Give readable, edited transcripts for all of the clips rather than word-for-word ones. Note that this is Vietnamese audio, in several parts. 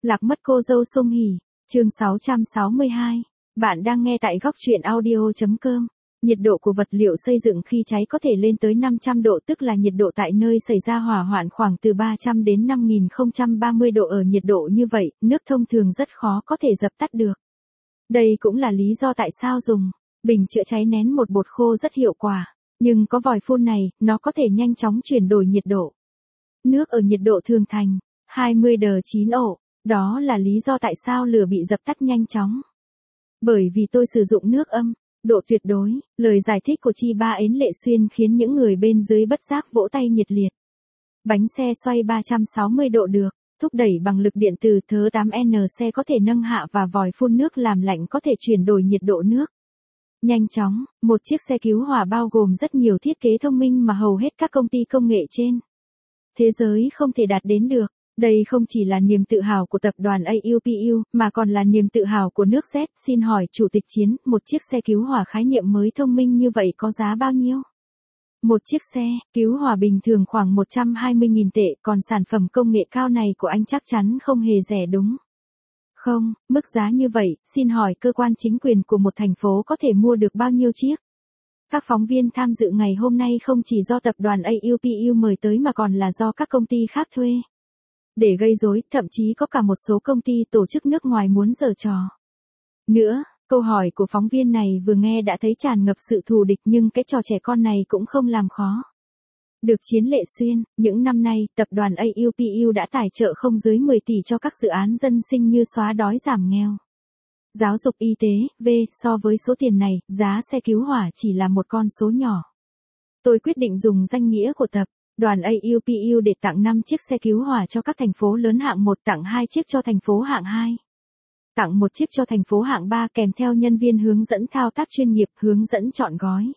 Lạc mất cô dâu Song Hỷ, chương 662. Bạn đang nghe tại góc truyện audio.com. Nhiệt độ của vật liệu xây dựng khi cháy có thể lên tới 500 độ, tức là nhiệt độ tại nơi xảy ra hỏa hoạn khoảng từ 300 đến 5030 độ. Ở nhiệt độ như vậy, nước thông thường rất khó có thể dập tắt được. Đây cũng là lý do tại sao dùng bình chữa cháy nén một bột khô rất hiệu quả. Nhưng có vòi phun này, nó có thể nhanh chóng chuyển đổi nhiệt độ nước ở nhiệt độ thường thành 20°C. Đó là lý do tại sao lửa bị dập tắt nhanh chóng. Bởi vì tôi sử dụng nước âm độ tuyệt đối. Lời giải thích của Chi Ba Ến Lệ Xuyên khiến những người bên dưới bất giác vỗ tay nhiệt liệt. Bánh xe xoay 360 độ được thúc đẩy bằng lực điện từ thớ 8N. Xe có thể nâng hạ và vòi phun nước làm lạnh có thể chuyển đổi nhiệt độ nước nhanh chóng. Một chiếc xe cứu hỏa bao gồm rất nhiều thiết kế thông minh mà hầu hết các công ty công nghệ trên thế giới không thể đạt đến được. Đây không chỉ là niềm tự hào của tập đoàn AUPU, mà còn là niềm tự hào của nước Z. Xin hỏi Chủ tịch Chiến, một chiếc xe cứu hỏa khái niệm mới thông minh như vậy có giá bao nhiêu? Một chiếc xe cứu hỏa bình thường khoảng 120.000 tệ, còn sản phẩm công nghệ cao này của anh chắc chắn không hề rẻ đúng không? Mức giá như vậy, xin hỏi cơ quan chính quyền của một thành phố có thể mua được bao nhiêu chiếc? Các phóng viên tham dự ngày hôm nay không chỉ do tập đoàn AUPU mời tới mà còn là do các công ty khác thuê để gây rối, thậm chí có cả một số công ty tổ chức nước ngoài muốn giở trò nữa. Câu hỏi của phóng viên này vừa nghe đã thấy tràn ngập sự thù địch, nhưng cái trò trẻ con này cũng không làm khó được Chiến Lệ Xuyên. Những năm nay, tập đoàn AUPU đã tài trợ không dưới 10 tỷ cho các dự án dân sinh như xóa đói giảm nghèo, giáo dục, y tế. So với số tiền này, giá xe cứu hỏa chỉ là một con số nhỏ. Tôi quyết định dùng danh nghĩa của tập đoàn AUPU để tặng 5 chiếc xe cứu hỏa cho các thành phố lớn hạng 1, tặng 2 chiếc cho thành phố hạng 2, tặng 1 chiếc cho thành phố hạng 3 kèm theo nhân viên hướng dẫn thao tác chuyên nghiệp, hướng dẫn chọn gói.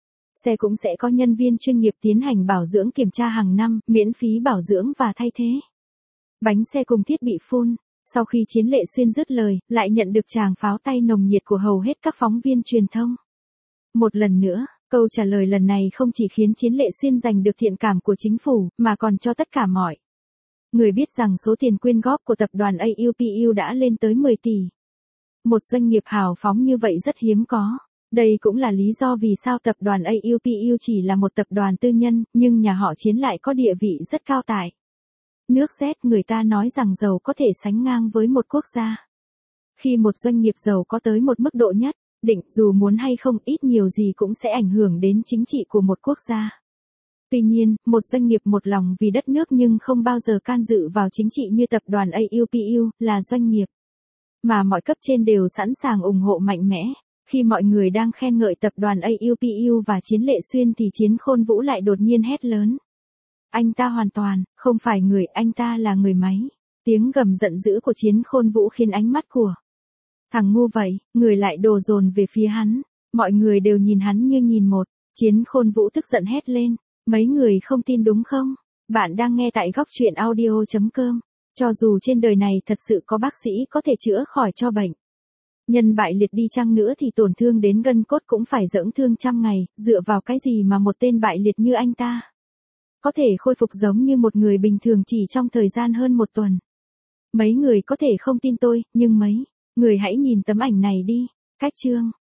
Xe cũng sẽ có nhân viên chuyên nghiệp tiến hành bảo dưỡng kiểm tra hàng năm, miễn phí bảo dưỡng và thay thế bánh xe cùng thiết bị phun. Sau khi Chiến Lệ Xuyên dứt lời, lại nhận được tràng pháo tay nồng nhiệt của hầu hết các phóng viên truyền thông. Một lần nữa, câu trả lời lần này không chỉ khiến Chiến Lệ Xuyên giành được thiện cảm của chính phủ, mà còn cho tất cả mọi người biết rằng số tiền quyên góp của tập đoàn AUPU đã lên tới 10 tỷ. Một doanh nghiệp hào phóng như vậy rất hiếm có. Đây cũng là lý do vì sao tập đoàn AUPU chỉ là một tập đoàn tư nhân, nhưng nhà họ Chiến lại có địa vị rất cao tại nước Z. Người ta nói rằng giàu có thể sánh ngang với một quốc gia. Khi một doanh nghiệp giàu có tới một mức độ nhất định, dù muốn hay không, ít nhiều gì cũng sẽ ảnh hưởng đến chính trị của một quốc gia. Tuy nhiên, một doanh nghiệp một lòng vì đất nước nhưng không bao giờ can dự vào chính trị như tập đoàn AUPU, là doanh nghiệp mà mọi cấp trên đều sẵn sàng ủng hộ mạnh mẽ. Khi mọi người đang khen ngợi tập đoàn AUPU và Chiến Lệ Xuyên thì Chiến Khôn Vũ lại đột nhiên hét lớn. Anh ta hoàn toàn không phải người, anh ta là người máy. Tiếng gầm giận dữ của Chiến Khôn Vũ khiến ánh mắt của thằng ngu vậy, người lại đổ dồn về phía hắn. Mọi người đều nhìn hắn như nhìn một. Chiến Khôn Vũ tức giận hét lên. Mấy người không tin đúng không? Bạn đang nghe tại góc truyện audio.com. Cho dù trên đời này thật sự có bác sĩ có thể chữa khỏi cho bệnh nhân bại liệt đi chăng nữa thì tổn thương đến gân cốt cũng phải dưỡng thương trăm ngày. Dựa vào cái gì mà một tên bại liệt như anh ta có thể khôi phục giống như một người bình thường chỉ trong thời gian hơn một tuần? Mấy người có thể không tin tôi, nhưng mấy người hãy nhìn tấm ảnh này đi. Cách chương